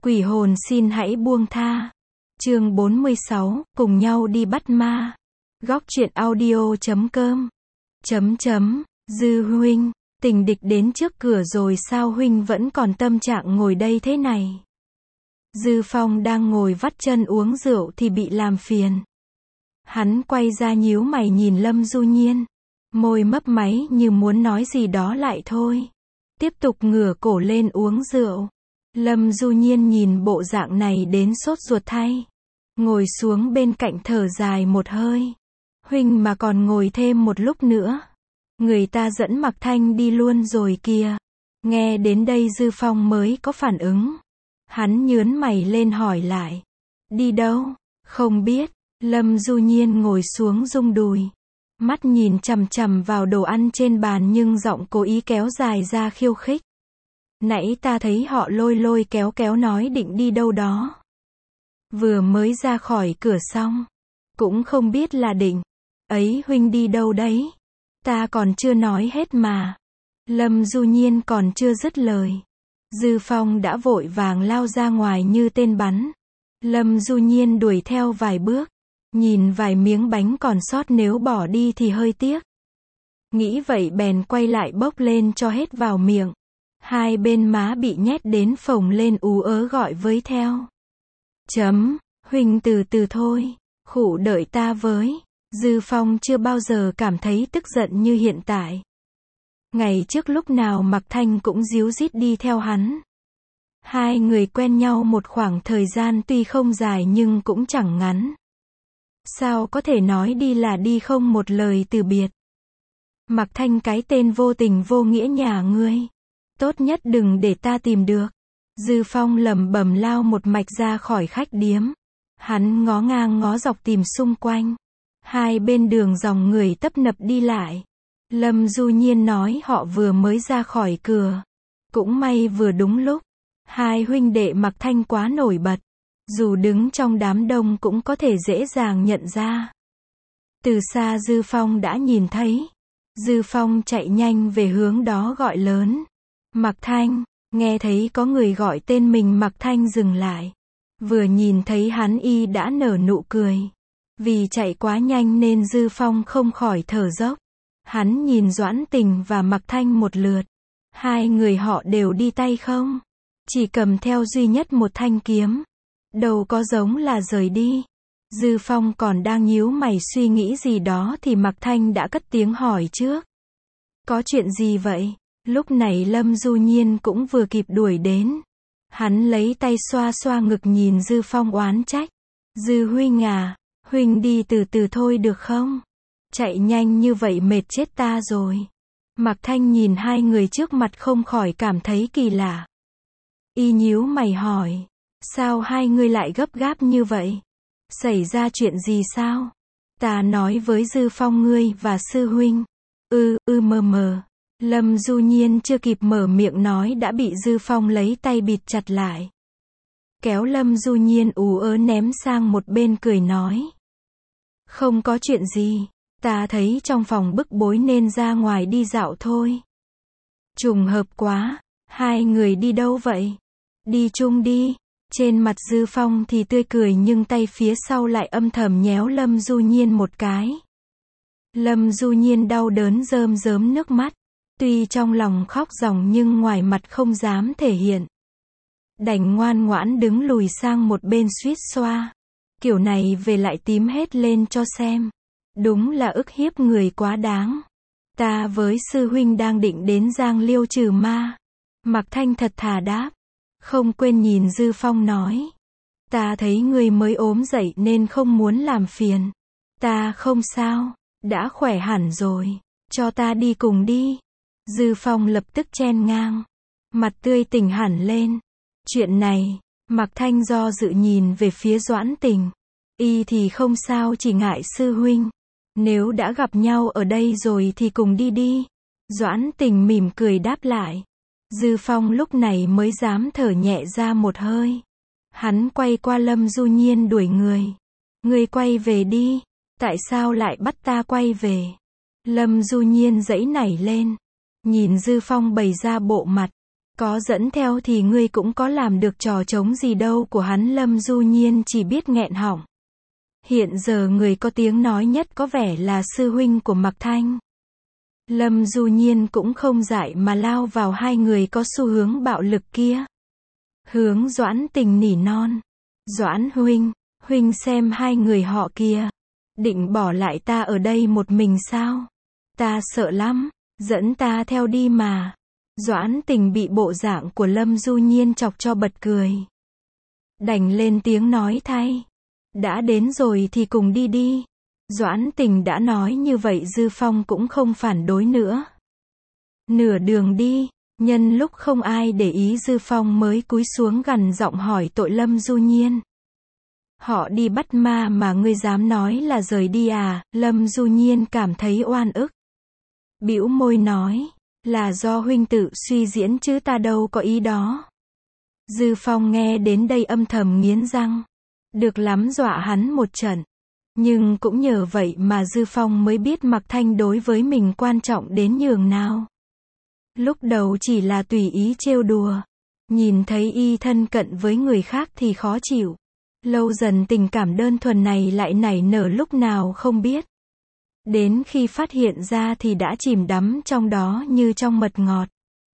Quỷ hồn xin hãy buông tha. Chương 46, cùng nhau đi bắt ma. Góc truyện audio.com. Dư huynh, tình địch đến trước cửa rồi sao huynh vẫn còn tâm trạng ngồi đây thế này? Dư Phong đang ngồi vắt chân uống rượu thì bị làm phiền. Hắn quay ra nhíu mày nhìn Lâm Du Nhiên. Môi mấp máy như muốn nói gì đó lại thôi. Tiếp tục ngửa cổ lên uống rượu. Lâm Du Nhiên nhìn bộ dạng này đến sốt ruột thay. Ngồi xuống bên cạnh thở dài một hơi. Huynh mà còn ngồi thêm một lúc nữa. Người ta dẫn Mạc Thanh đi luôn rồi kìa. Nghe đến đây Dư Phong mới có phản ứng. Hắn nhướng mày lên hỏi lại. Đi đâu? Không biết. Lâm Du Nhiên ngồi xuống rung đùi. Mắt nhìn chằm chằm vào đồ ăn trên bàn nhưng giọng cố ý kéo dài ra khiêu khích. Nãy ta thấy họ lôi lôi kéo kéo nói định đi đâu đó. Vừa mới ra khỏi cửa xong. Cũng không biết là định. Ấy huynh đi đâu đấy? Ta còn chưa nói hết mà. Lâm Du Nhiên còn chưa dứt lời. Dư Phong đã vội vàng lao ra ngoài như tên bắn. Lâm Du Nhiên đuổi theo vài bước. Nhìn vài miếng bánh còn sót nếu bỏ đi thì hơi tiếc. Nghĩ vậy bèn quay lại bốc lên cho hết vào miệng. Hai bên má bị nhét đến phồng lên ú ớ gọi với theo. Huynh từ từ thôi. Khụ đợi ta với. Dư Phong chưa bao giờ cảm thấy tức giận như hiện tại. Ngày trước lúc nào Mạc Thanh cũng díu dít đi theo hắn. Hai người quen nhau một khoảng thời gian tuy không dài nhưng cũng chẳng ngắn. Sao có thể nói đi là đi không một lời từ biệt. Mạc Thanh cái tên vô tình vô nghĩa nhà ngươi. Tốt nhất đừng để ta tìm được. Dư Phong lẩm bẩm lao một mạch ra khỏi khách điếm. Hắn ngó ngang ngó dọc tìm xung quanh. Hai bên đường dòng người tấp nập đi lại. Lâm Du Nhiên nói họ vừa mới ra khỏi cửa. Cũng may vừa đúng lúc. Hai huynh đệ Mạc Thanh quá nổi bật. Dù đứng trong đám đông cũng có thể dễ dàng nhận ra. Từ xa Dư Phong đã nhìn thấy. Dư Phong chạy nhanh về hướng đó gọi lớn. Mạc Thanh, nghe thấy có người gọi tên mình Mạc Thanh dừng lại. Vừa nhìn thấy hắn y đã nở nụ cười. Vì chạy quá nhanh nên Dư Phong không khỏi thở dốc. Hắn nhìn Doãn Tình và Mạc Thanh một lượt. Hai người họ đều đi tay không. Chỉ cầm theo duy nhất một thanh kiếm. Đâu có giống là rời đi. Dư Phong còn đang nhíu mày suy nghĩ gì đó thì Mạc Thanh đã cất tiếng hỏi trước. Có chuyện gì vậy? Lúc này Lâm Du Nhiên cũng vừa kịp đuổi đến. Hắn lấy tay xoa xoa ngực nhìn Dư Phong oán trách. Dư huynh à, huynh đi từ từ thôi được không? Chạy nhanh như vậy mệt chết ta rồi. Mạc Thanh nhìn hai người trước mặt không khỏi cảm thấy kỳ lạ. Y nhíu mày hỏi. Sao hai người lại gấp gáp như vậy? Xảy ra chuyện gì sao? Ta nói với Dư Phong ngươi và sư huynh. Mờ. Lâm Du Nhiên chưa kịp mở miệng nói đã bị Dư Phong lấy tay bịt chặt lại. Kéo Lâm Du Nhiên ú ớ ném sang một bên cười nói. Không có chuyện gì, ta thấy trong phòng bức bối nên ra ngoài đi dạo thôi. Trùng hợp quá, hai người đi đâu vậy? Đi chung đi. Trên mặt Dư Phong thì tươi cười nhưng tay phía sau lại âm thầm nhéo Lâm Du Nhiên một cái. Lâm Du Nhiên đau đớn rơm rớm nước mắt. Tuy trong lòng khóc ròng nhưng ngoài mặt không dám thể hiện. Đành ngoan ngoãn đứng lùi sang một bên suýt xoa. Kiểu này về lại tím hết lên cho xem. Đúng là ức hiếp người quá đáng. Ta với sư huynh đang định đến Giang Liêu trừ ma. Mạc Thanh thật thà đáp. Không quên nhìn Dư Phong nói. Ta thấy người mới ốm dậy nên không muốn làm phiền. Ta không sao, đã khỏe hẳn rồi. Cho ta đi cùng đi. Dư Phong lập tức chen ngang. Mặt tươi tỉnh hẳn lên. Chuyện này, Mạc Thanh do dự nhìn về phía Doãn Tình. Y thì không sao chỉ ngại sư huynh. Nếu đã gặp nhau ở đây rồi thì cùng đi đi. Doãn Tình mỉm cười đáp lại. Dư Phong lúc này mới dám thở nhẹ ra một hơi. Hắn quay qua Lâm Du Nhiên đuổi người. Người quay về đi. Tại sao lại bắt ta quay về? Lâm Du Nhiên giãy nảy lên. Nhìn Dư Phong bày ra bộ mặt. Có dẫn theo thì ngươi cũng có làm được trò trống gì đâu của hắn. Lâm Du Nhiên chỉ biết nghẹn họng. Hiện giờ người có tiếng nói nhất có vẻ là sư huynh của Mạc Thanh. Lâm Du Nhiên cũng không dại mà lao vào hai người có xu hướng bạo lực kia. Hướng Doãn Tình nỉ non. Doãn huynh, huynh xem hai người họ kia. Định bỏ lại ta ở đây một mình sao? Ta sợ lắm, dẫn ta theo đi mà. Doãn Tình bị bộ dạng của Lâm Du Nhiên chọc cho bật cười. Đành lên tiếng nói thay. Đã đến rồi thì cùng đi đi. Doãn Tình đã nói như vậy Dư Phong cũng không phản đối nữa. Nửa đường đi, nhân lúc không ai để ý Dư Phong mới cúi xuống gằn giọng hỏi tội Lâm Du Nhiên. Họ đi bắt ma mà ngươi dám nói là rời đi à? Lâm Du Nhiên cảm thấy oan ức. Bĩu môi nói, là do huynh tự suy diễn chứ ta đâu có ý đó. Dư Phong nghe đến đây âm thầm nghiến răng. Được lắm dọa hắn một trận. Nhưng cũng nhờ vậy mà Dư Phong mới biết Mạc Thanh đối với mình quan trọng đến nhường nào. Lúc đầu chỉ là tùy ý trêu đùa. Nhìn thấy y thân cận với người khác thì khó chịu. Lâu dần tình cảm đơn thuần này lại nảy nở lúc nào không biết. Đến khi phát hiện ra thì đã chìm đắm trong đó như trong mật ngọt.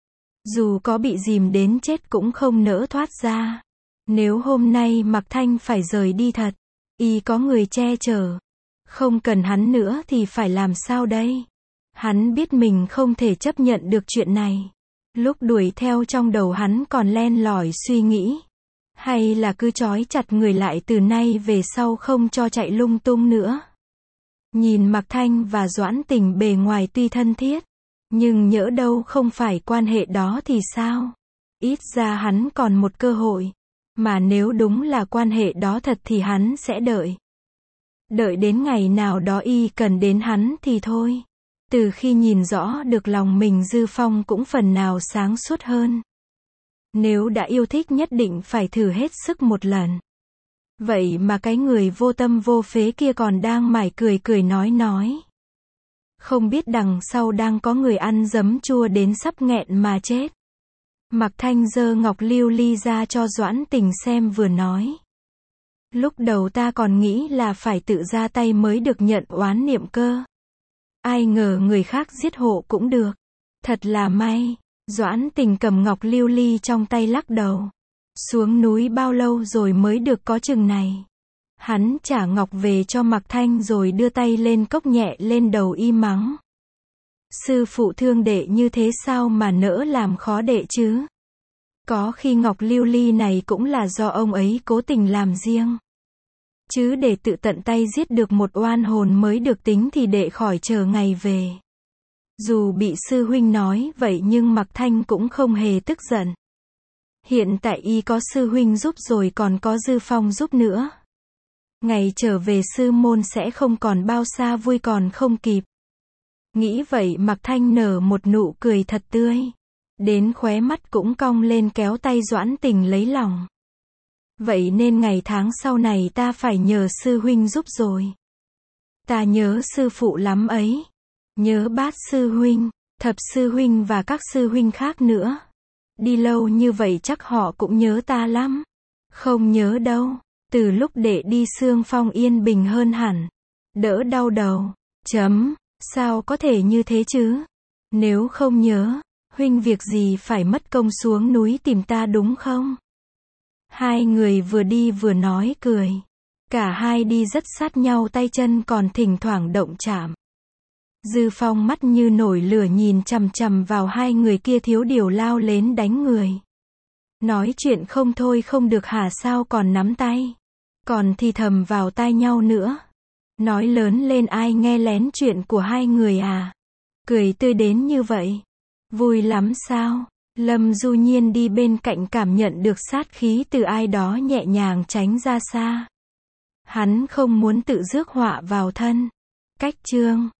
Dù có bị dìm đến chết cũng không nỡ thoát ra. Nếu hôm nay Mạc Thanh phải rời đi thật, y có người che chở, không cần hắn nữa thì phải làm sao đây? Hắn biết mình không thể chấp nhận được chuyện này. Lúc đuổi theo trong đầu hắn còn len lỏi suy nghĩ. Hay là cứ trói chặt người lại từ nay về sau không cho chạy lung tung nữa. Nhìn Mạc Thanh và Doãn Tình bề ngoài tuy thân thiết, nhưng nhỡ đâu không phải quan hệ đó thì sao? Ít ra hắn còn một cơ hội. Mà nếu đúng là quan hệ đó thật thì hắn sẽ đợi. Đợi đến ngày nào đó y cần đến hắn thì thôi. Từ khi nhìn rõ được lòng mình Dư Phong cũng phần nào sáng suốt hơn. Nếu đã yêu thích nhất định phải thử hết sức một lần. Vậy mà cái người vô tâm vô phế kia còn đang mải cười nói. Không biết đằng sau đang có người ăn giấm chua đến sắp nghẹn mà chết. Mạc Thanh giơ ngọc lưu ly ra cho Doãn Tình xem vừa nói. Lúc đầu ta còn nghĩ là phải tự ra tay mới được nhận oán niệm cơ. Ai ngờ người khác giết hộ cũng được. Thật là may. Doãn Tình cầm ngọc lưu ly trong tay lắc đầu. Xuống núi bao lâu rồi mới được có chừng này. Hắn trả ngọc về cho Mạc Thanh rồi đưa tay lên cốc nhẹ lên đầu y mắng. Sư phụ thương đệ như thế sao mà nỡ làm khó đệ chứ? Có khi ngọc lưu ly này cũng là do ông ấy cố tình làm riêng. Chứ để tự tận tay giết được một oan hồn mới được tính thì đệ khỏi chờ ngày về. Dù bị sư huynh nói vậy nhưng Mạc Thanh cũng không hề tức giận. Hiện tại y có sư huynh giúp rồi còn có Dư Phong giúp nữa. Ngày trở về sư môn sẽ không còn bao xa vui còn không kịp. Nghĩ vậy Mạc Thanh nở một nụ cười thật tươi. Đến khóe mắt cũng cong lên kéo tay Doãn Tình lấy lòng. Vậy nên ngày tháng sau này ta phải nhờ sư huynh giúp rồi. Ta nhớ sư phụ lắm ấy. Nhớ Bát sư huynh, Thập sư huynh và các sư huynh khác nữa. Đi lâu như vậy chắc họ cũng nhớ ta lắm. Không nhớ đâu. Từ lúc đệ đi Sương Phong yên bình hơn hẳn. Đỡ đau đầu. Sao có thể như thế chứ? Nếu không nhớ, huynh việc gì phải mất công xuống núi tìm ta đúng không? Hai người vừa đi vừa nói cười. Cả hai đi rất sát nhau tay chân còn thỉnh thoảng động chạm. Dư Phong mắt như nổi lửa nhìn chằm chằm vào hai người kia thiếu điều lao đến đánh người. Nói chuyện không thôi không được hả sao còn nắm tay. Còn thì thầm vào tai nhau nữa. Nói lớn lên ai nghe lén chuyện của hai người à? Cười tươi đến như vậy. Vui lắm sao? Lâm Du Nhiên đi bên cạnh cảm nhận được sát khí từ ai đó nhẹ nhàng tránh ra xa. Hắn không muốn tự rước họa vào thân. Cách chương